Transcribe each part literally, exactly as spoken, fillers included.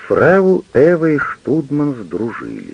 Фрау Эва и Штудман сдружились.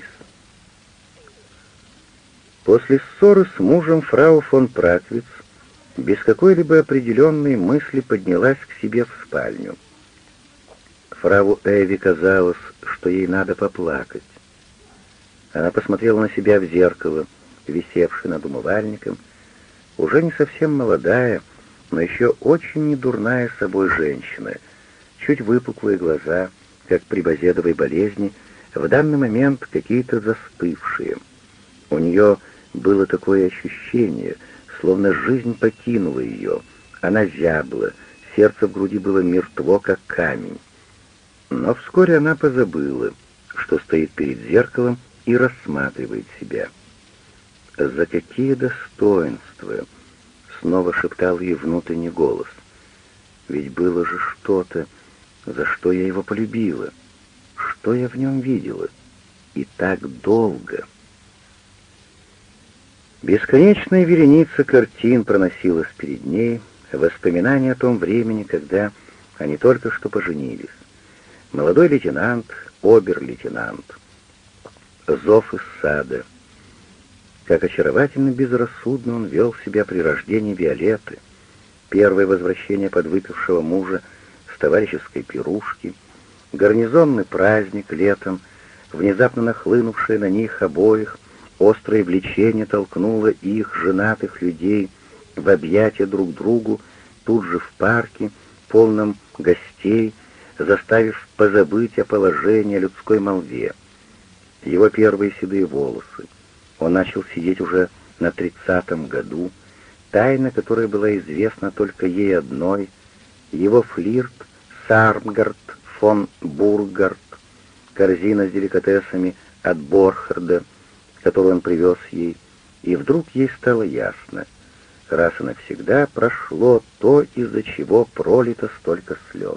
После ссоры с мужем фрау фон Праквиц без какой-либо определенной мысли поднялась к себе в спальню. Фрау Эве казалось, что ей надо поплакать. Она посмотрела на себя в зеркало, висевшее над умывальником, уже не совсем молодая, но еще очень недурная собой женщина, чуть выпуклые глаза, как при базедовой болезни, в данный момент какие-то застывшие. У нее было такое ощущение, словно жизнь покинула ее, она зябла, сердце в груди было мертво, как камень. Но вскоре она позабыла, что стоит перед зеркалом и рассматривает себя. «За какие достоинства!» — снова шептал ей внутренний голос. «Ведь было же что-то, за что я его полюбила. Что я в нем видела? И так долго!» Бесконечная вереница картин проносилась перед ней, воспоминания о том времени, когда они только что поженились. Молодой лейтенант, обер-лейтенант, зов из сада. Как очаровательно безрассудно он вел себя при рождении Виолетты, первое возвращение подвыпившего мужа с товарищеской пирушки, гарнизонный праздник летом, внезапно нахлынувшее на них обоих, острое влечение толкнуло их, женатых людей, в объятия друг другу, тут же в парке, полном гостей, заставив позабыть о положении, о людской молве. Его первые седые волосы. Он начал сидеть уже на тридцатом году, тайна, которая была известна только ей одной, его флирт с Армгард фон Бургард, корзина с деликатесами от Борхарда, которую он привез ей, и вдруг ей стало ясно, раз и навсегда прошло то, из-за чего пролито столько слез.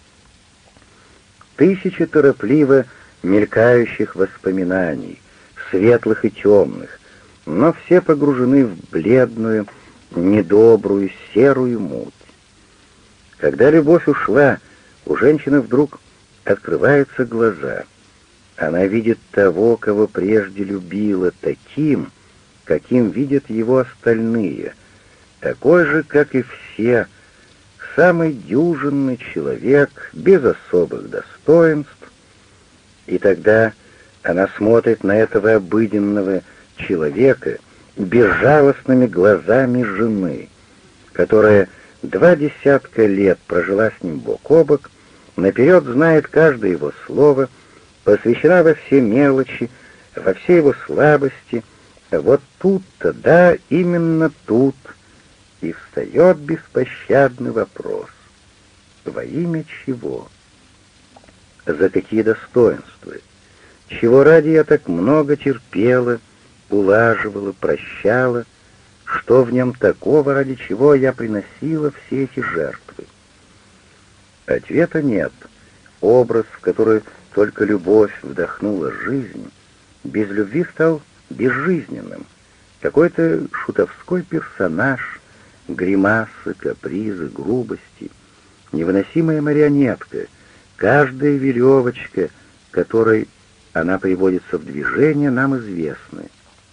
Тысячи торопливо мелькающих воспоминаний, светлых и темных, но все погружены в бледную, недобрую, серую муть. Когда любовь ушла, у женщины вдруг открываются глаза. Она видит того, кого прежде любила, таким, каким видят его остальные, такой же, как и все, самый дюжинный человек, без особых достоинств. И тогда она смотрит на этого обыденного человека безжалостными глазами жены, которая два десятка лет прожила с ним бок о бок, наперед знает каждое его слово, посвящена во все мелочи, во все его слабости. Вот тут-то, да, именно тут и встает беспощадный вопрос. Во имя чего? За какие достоинства? Чего ради я так много терпела, улаживала, прощала? Что в нем такого, ради чего я приносила все эти жертвы? Ответа нет. Образ, в который только любовь вдохнула жизнь, без любви стал безжизненным. Какой-то шутовской персонаж, гримасы, капризы, грубости, невыносимая марионетка, каждая веревочка, которой она приводится в движение, нам известны.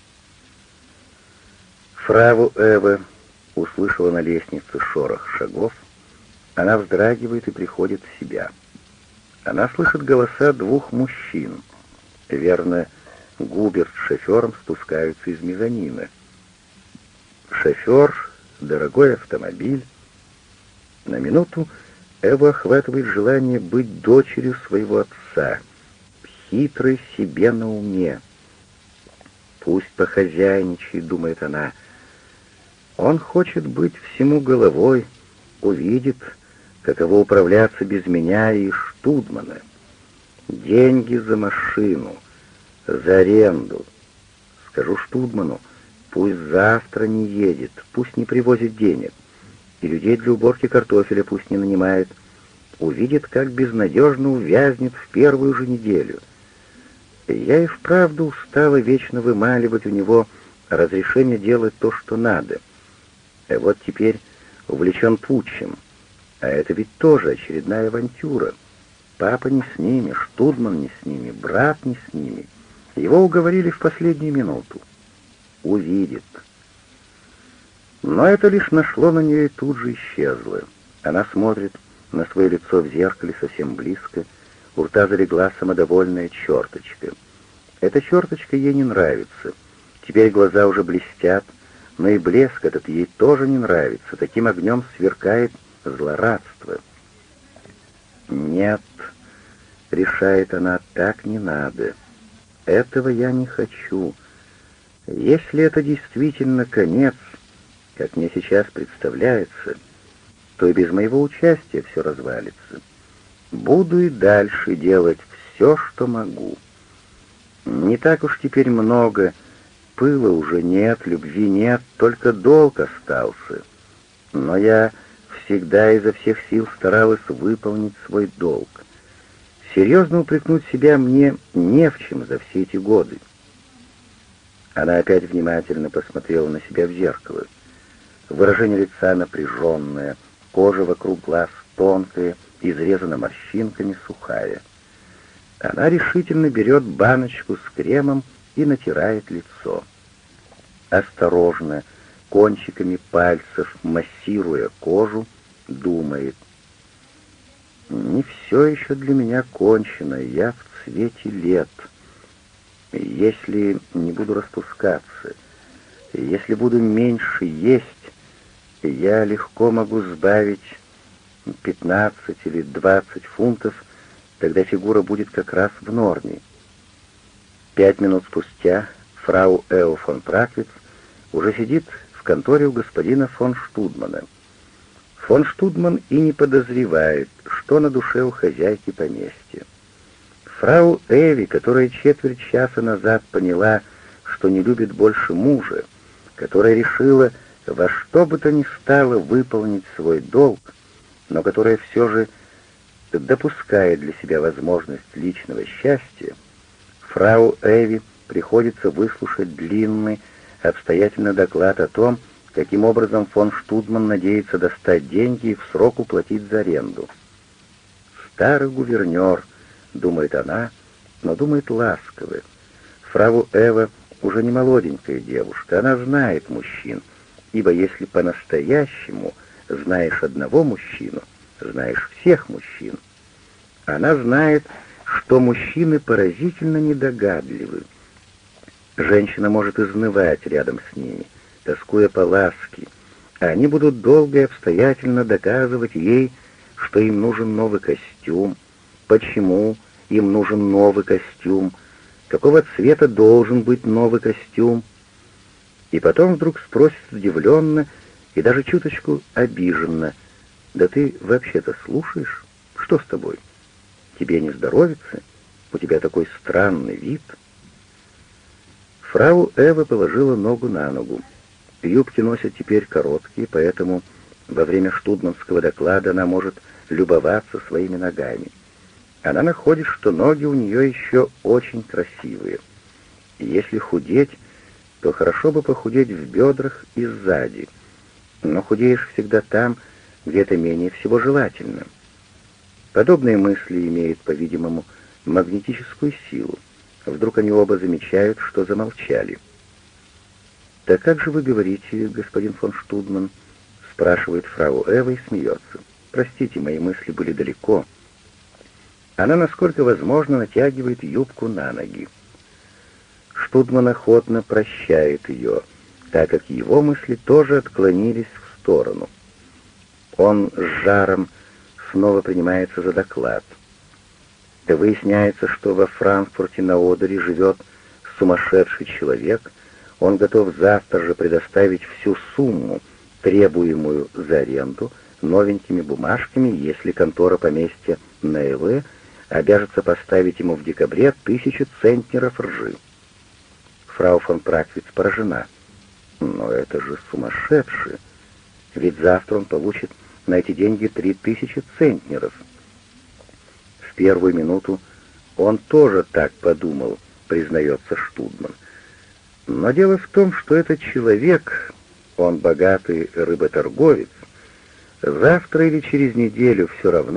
Фрау Эва услышала на лестнице шорох шагов. Она вздрагивает и приходит в себя. Она слышит голоса двух мужчин. Верно, Губерт с шофером спускаются из мезонина. Шофер, дорогой автомобиль. На минуту Эву охватывает желание быть дочерью своего отца, хитрой себе на уме. Пусть похозяйничает, думает она. Он хочет быть всему головой, увидит, каково управляться без меня и Штудмана. Деньги за машину, за аренду. Скажу Штудману, пусть завтра не едет, пусть не привозит денег, и людей для уборки картофеля пусть не нанимает. Увидит, как безнадежно увязнет в первую же неделю. Я и вправду устала вечно вымаливать у него разрешение делать то, что надо. А вот теперь увлечен путчем. А это ведь тоже очередная авантюра. Папа не с ними, Штудман не с ними, брат не с ними. Его уговорили в последнюю минуту. Увидит. Но это лишь нашло на нее и тут же исчезло. Она смотрит на свое лицо в зеркале совсем близко, у рта залегла самодовольная черточка. Эта черточка ей не нравится. Теперь глаза уже блестят, но и блеск этот ей тоже не нравится. Таким огнем сверкает злорадство. «Нет», — решает она, — «так не надо. Этого я не хочу. Если это действительно конец, как мне сейчас представляется, то и без моего участия все развалится. Буду и дальше делать все, что могу. Не так уж теперь много, пыла уже нет, любви нет, только долг остался. Но я всегда изо всех сил старалась выполнить свой долг. Серьезно упрекнуть себя мне не в чем за все эти годы». Она опять внимательно посмотрела на себя в зеркало. Выражение лица напряженное, кожа вокруг глаз тонкая, изрезана морщинками, сухая. Она решительно берет баночку с кремом и натирает лицо. Осторожно, кончиками пальцев, массируя кожу, думает: «Не все еще для меня кончено, я в цвете лет. Если не буду распускаться, если буду меньше есть, я легко могу сбавить пятнадцать или двадцать фунтов, тогда фигура будет как раз в норме». Пять минут спустя фрау Эо фон Праквиц уже сидит в конторе у господина фон Штудмана. Фон Штудман и не подозревает, что на душе у хозяйки поместья. Фрау Эви, которая четверть часа назад поняла, что не любит больше мужа, которая решила во что бы то ни стало выполнить свой долг, но которая все же допускает для себя возможность личного счастья, фрау Эви приходится выслушать длинный, обстоятельный доклад о том, каким образом фон Штудман надеется достать деньги и в срок уплатить за аренду. «Старый гувернер», — думает она, но думает ласково. Фрау Эва уже не молоденькая девушка, она знает мужчин, ибо если по-настоящему знаешь одного мужчину, знаешь всех мужчин. Она знает, что мужчины поразительно недогадливы. Женщина может изнывать рядом с ними, тоскуя по ласке, а они будут долго и обстоятельно доказывать ей, что им нужен новый костюм, почему им нужен новый костюм, какого цвета должен быть новый костюм. И потом вдруг спросит удивленно и даже чуточку обиженно: «Да ты вообще-то слушаешь? Что с тобой? Тебе не здоровится? У тебя такой странный вид». Фрау Эва положила ногу на ногу. Юбки носят теперь короткие, поэтому во время штудманского доклада она может любоваться своими ногами. Она находит, что ноги у нее еще очень красивые. И если худеть, то хорошо бы похудеть в бедрах и сзади. Но худеешь всегда там, где это менее всего желательно. Подобные мысли имеют, по-видимому, магнетическую силу. Вдруг они оба замечают, что замолчали. «Так как же вы говорите, господин фон Штудман?» — спрашивает фрау Эва и смеется. «Простите, мои мысли были далеко». Она, насколько возможно, натягивает юбку на ноги. Штудман охотно прощает ее, так как его мысли тоже отклонились в сторону. Он с жаром снова принимается за доклад. Выясняется, что во Франкфурте на Одере живет сумасшедший человек. Он готов завтра же предоставить всю сумму, требуемую за аренду, новенькими бумажками, если контора поместья Нейле обяжется поставить ему в декабре тысячу центнеров ржи. Фрау фон Праквиц поражена. Но это же сумасшедший. Ведь завтра он получит на эти деньги три тысячи центнеров. В первую минуту он тоже так подумал, признается Штудман. Но дело в том, что этот человек, он богатый рыботорговец, завтра или через неделю все равно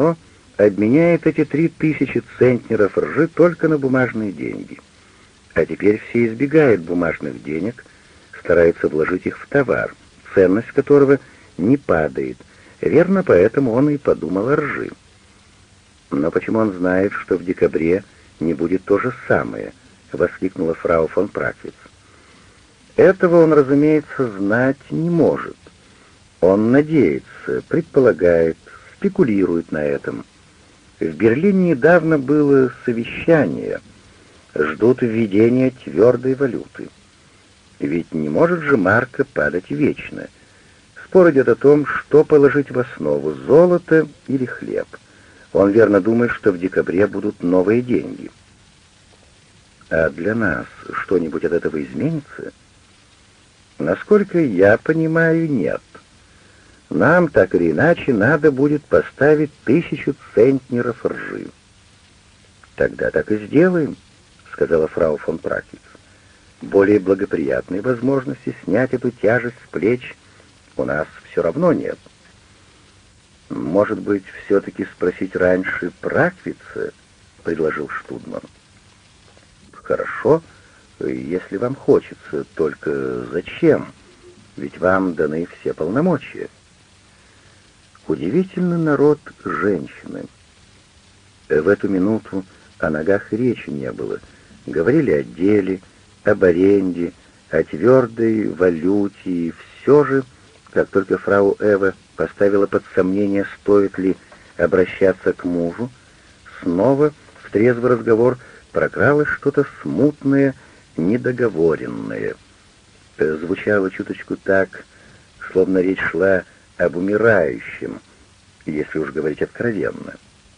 обменяет эти три тысячи центнеров ржи только на бумажные деньги. А теперь все избегают бумажных денег, стараются вложить их в товар, ценность которого не падает. Верно, поэтому он и подумал о ржи. «Но почему он знает, что в декабре не будет то же самое?» — воскликнула фрау фон Праквиц. «Этого он, разумеется, знать не может. Он надеется, предполагает, спекулирует на этом. В Берлине недавно было совещание. Ждут введения твердой валюты. Ведь не может же марка падать вечно. Спор идет о том, что положить в основу, золото или хлеб. Он верно думает, что в декабре будут новые деньги. А для нас что-нибудь от этого изменится? Насколько я понимаю, нет. Нам, так или иначе, надо будет поставить тысячу центнеров ржи. Тогда так и сделаем, сказала фрау фон Праквиц. Более благоприятной возможности снять эту тяжесть с плеч у нас все равно нет. «Может быть, все-таки спросить раньше Праквица?» — предложил Штудман. «Хорошо, если вам хочется, только зачем? Ведь вам даны все полномочия». Удивительный народ женщины. В эту минуту о ногах речи не было. Говорили о деле, об аренде, о твердой валюте, и все же, как только фрау Эва поставила под сомнение, стоит ли обращаться к мужу, снова в трезвый разговор прокралось что-то смутное, недоговоренное. Звучало чуточку так, словно речь шла об умирающем, если уж говорить откровенно.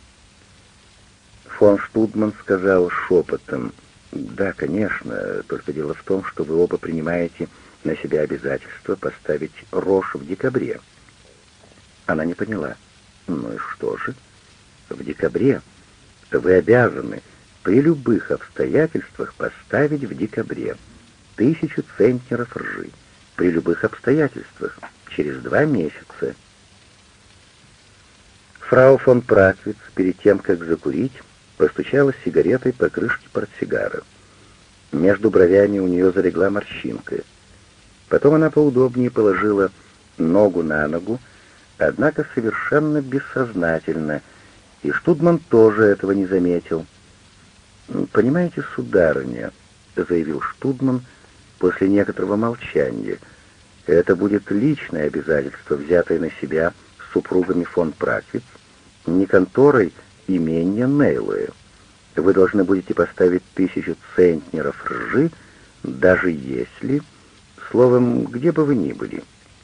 Фон Штудман сказал шепотом: «Да, конечно, только дело в том, что вы оба принимаете на себя обязательство поставить рожь в декабре». Она не поняла. «Ну и что же? В декабре вы обязаны при любых обстоятельствах поставить в декабре тысячу центнеров ржи. При любых обстоятельствах. Через два месяца». Фрау фон Праквиц, перед тем, как закурить, постучала сигаретой по крышке портсигара. Между бровями у нее залегла морщинка. Потом она поудобнее положила ногу на ногу, однако совершенно бессознательно, и Штудман тоже этого не заметил. «Понимаете, сударыня», — заявил Штудман после некоторого молчания, — «это будет личное обязательство, взятое на себя супругами фон Праквиц, не конторой имения Нейлуэ. Вы должны будете поставить тысячу центнеров ржи, даже если, словом, где бы вы ни были».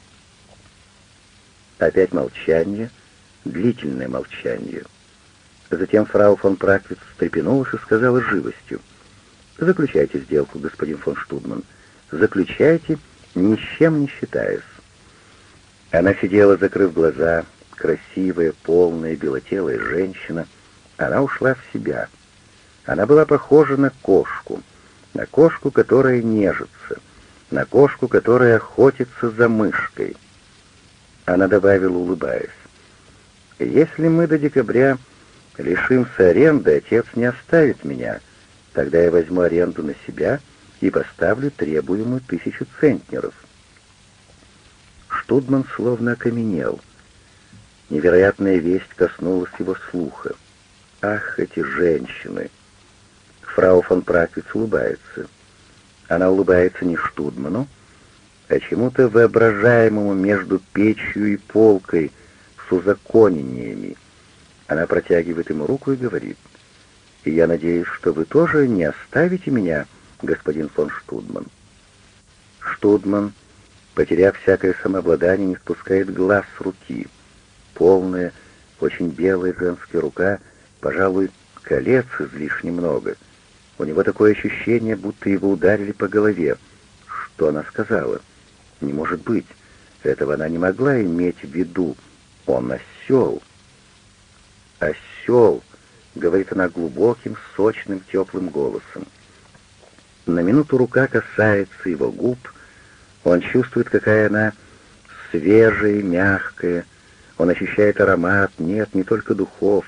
Опять молчание, длительное молчание. Затем фрау фон Праквиц встрепенулась и сказала живостью: «Заключайте сделку, господин фон Штудман. Заключайте, ни с чем не считаясь». Она сидела, закрыв глаза, красивая, полная, белотелая женщина. Она ушла в себя. Она была похожа на кошку, на кошку, которая нежится, на кошку, которая охотится за мышкой. Она добавила, улыбаясь: «Если мы до декабря лишимся аренды, отец не оставит меня. Тогда я возьму аренду на себя и поставлю требуемую тысячу центнеров». Штудман словно окаменел. Невероятная весть коснулась его слуха. «Ах, эти женщины!» Фрау фон Праквиц улыбается. Она улыбается не Штудману, а чему-то воображаемому между печью и полкой с узаконениями. Она протягивает ему руку и говорит: «И я надеюсь, что вы тоже не оставите меня, господин фон Штудман». Штудман, потеряв всякое самообладание, не спускает глаз с руки. Полная, очень белая женская рука, пожалуй, колец излишне много. У него такое ощущение, будто его ударили по голове. Что она сказала? Не может быть. Этого она не могла иметь в виду. Он осел. «Осел», — говорит она глубоким, сочным, теплым голосом. На минуту рука касается его губ. Он чувствует, какая она свежая и мягкая. Он ощущает аромат, нет, не только духов,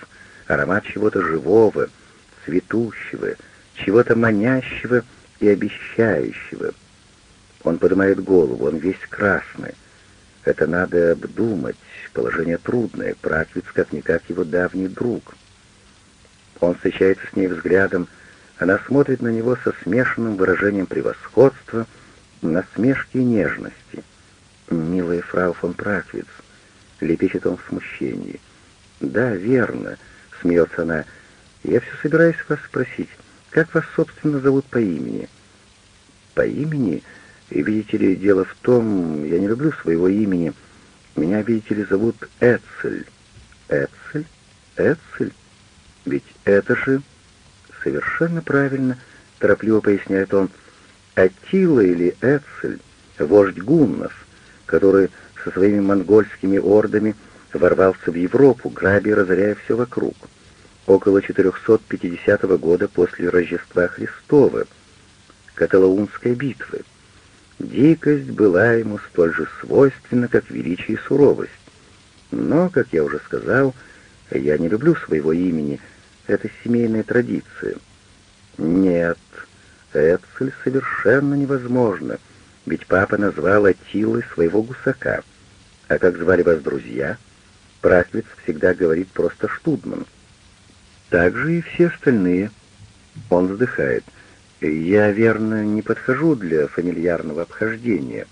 аромат чего-то живого, цветущего, чего-то манящего и обещающего. Он поднимает голову, он весь красный. Это надо обдумать, положение трудное, Праквиц как-никак его давний друг. Он встречается с ней взглядом, она смотрит на него со смешанным выражением превосходства, насмешки и нежности. «Милая фрау фон Праквиц», — лепечет он в смущении. «Да, верно», — смеется она, — «я все собираюсь вас спросить, как вас, собственно, зовут по имени?» «По имени? И, видите ли, дело в том, я не люблю своего имени. Меня, видите ли, зовут Эцель». «Эцель? Эцель? Ведь это же...» «Совершенно правильно», — торопливо поясняет он, — «Аттила или Эцель, вождь гуннов, который со своими монгольскими ордами ворвался в Европу, грабя и разоряя все вокруг. Около четырехсот пятидесятого года после Рождества Христова, Каталаунской битвы. Дикость была ему столь же свойственна, как величие и суровость. Но, как я уже сказал, я не люблю своего имени, это семейная традиция. Нет, Эцель совершенно невозможно, ведь папа назвал Аттилой своего гусака. А как звали вас друзья? Праквиц всегда говорит просто Штудман. Так же и все остальные. Он вздыхает. Я, верно, не подхожу для фамильярного обхождения.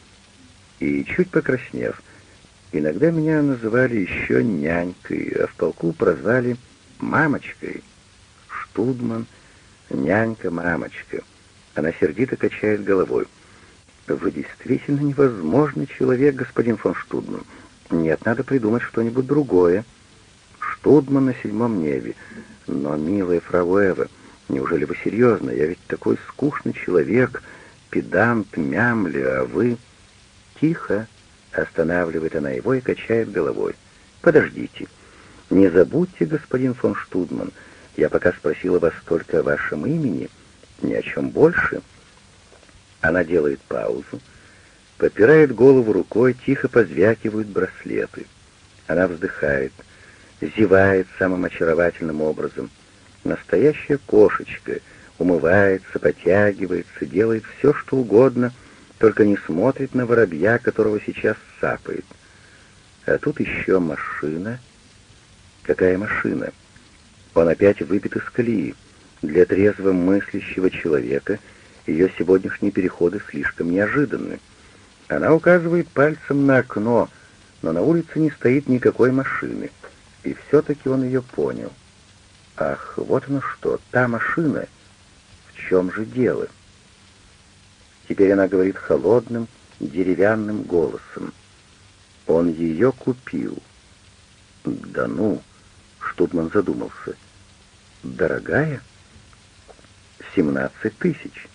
И, чуть покраснев, иногда меня называли еще нянькой, а в полку прозвали мамочкой. Штудман, нянька, мамочка. Она сердито качает головой. Вы действительно невозможный человек, господин фон Штудман. Нет, надо придумать что-нибудь другое. Штудман на седьмом небе. Но, милая фрау Эва, неужели вы серьезно? Я ведь такой скучный человек, педант, мямли, а вы... Тихо, останавливает она его и качает головой. Подождите. Не забудьте, господин фон Штудман, я пока спросила вас только о вашем имени, ни о чем больше. Она делает паузу, подпирает голову рукой, тихо позвякивают браслеты. Она вздыхает, зевает самым очаровательным образом. Настоящая кошечка, умывается, потягивается, делает все, что угодно, только не смотрит на воробья, которого сейчас сапает. А тут еще машина. Какая машина? Он опять выбит из колеи. Для трезво мыслящего человека ее сегодняшние переходы слишком неожиданны. Она указывает пальцем на окно, но на улице не стоит никакой машины. И все-таки он ее понял. Ах, вот оно что, та машина. В чем же дело? Теперь она говорит холодным, деревянным голосом. Он ее купил. Да ну, Штудман задумался. Дорогая? Семнадцать тысяч.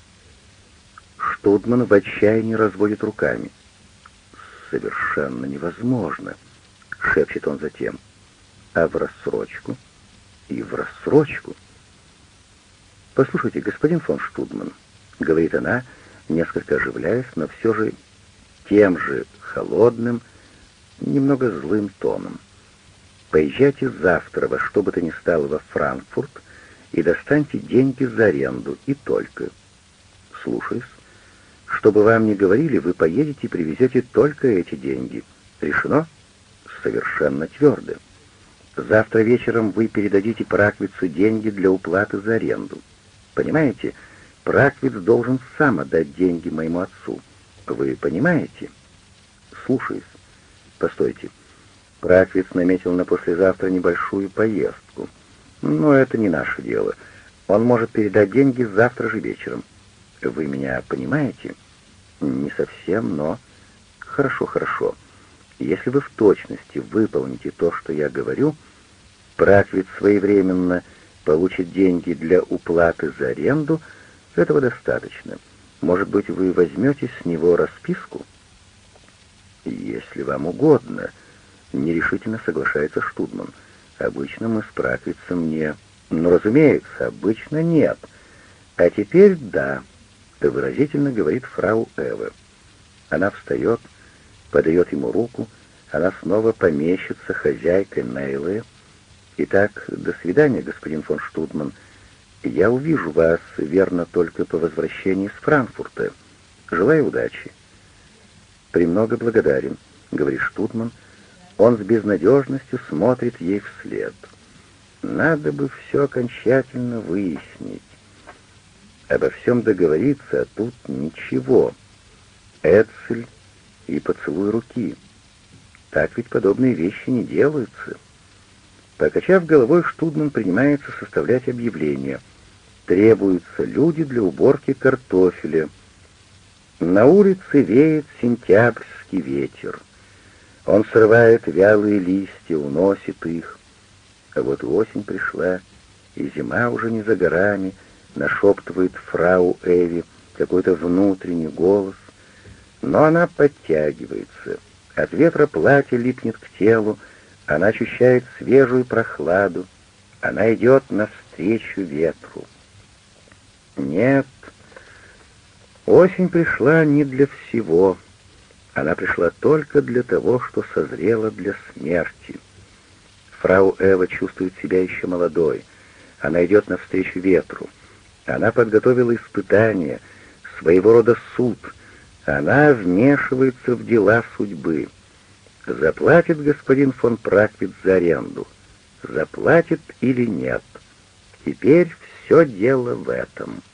Штудман в отчаянии разводит руками. «Совершенно невозможно», — шепчет он затем. «А в рассрочку?» «И в рассрочку?» «Послушайте, господин фон Штудман», — говорит она, несколько оживляясь, но все же тем же холодным, немного злым тоном. «Поезжайте завтра во что бы то ни стало во Франкфурт и достаньте деньги за аренду, и только». «Слушаюсь. Что бы вам ни говорили, вы поедете и привезете только эти деньги. Решено?» «Совершенно твердо. Завтра вечером вы передадите Праквицу деньги для уплаты за аренду. Понимаете, Праквиц должен сам отдать деньги моему отцу. Вы понимаете?» «Слушаюсь. Постойте. Праквиц наметил на послезавтра небольшую поездку. Но это не наше дело. Он может передать деньги завтра же вечером. Вы меня понимаете?» «Не совсем, но...» «Хорошо, хорошо. Если вы в точности выполните то, что я говорю, Праквиц своевременно получит деньги для уплаты за аренду, этого достаточно. Может быть, вы возьмете с него расписку?» «Если вам угодно», — нерешительно соглашается Штудман. «Обычно мы с Праквицем не...» «Ну, разумеется, обычно нет. А теперь да», — выразительно говорит фрау Эва. Она встает, подает ему руку, она снова помещится хозяйкой Нейлы. Итак, до свидания, господин фон Штудман. Я увижу вас, верно, только по возвращении из Франкфурта. Желаю удачи. «Премного благодарен», — говорит Штудман. Он с безнадежностью смотрит ей вслед. Надо бы все окончательно выяснить. Обо всем договориться, а тут ничего. Эцель и поцелуй руки. Так ведь подобные вещи не делаются. Покачав головой, Штудман принимается составлять объявление. Требуются люди для уборки картофеля. На улице веет сентябрьский ветер. Он срывает вялые листья, уносит их. А вот осень пришла, и зима уже не за горами, нашептывает фрау Эви какой-то внутренний голос. Но она подтягивается. От ветра платье липнет к телу, она ощущает свежую прохладу. Она идет навстречу ветру. Нет, осень пришла не для всего. Она пришла только для того, что созрела для смерти. Фрау Эва чувствует себя еще молодой. Она идет навстречу ветру. Она подготовила испытание, своего рода суд. Она вмешивается в дела судьбы. Заплатит господин фон Праквиц за аренду? Заплатит или нет? Теперь все дело в этом.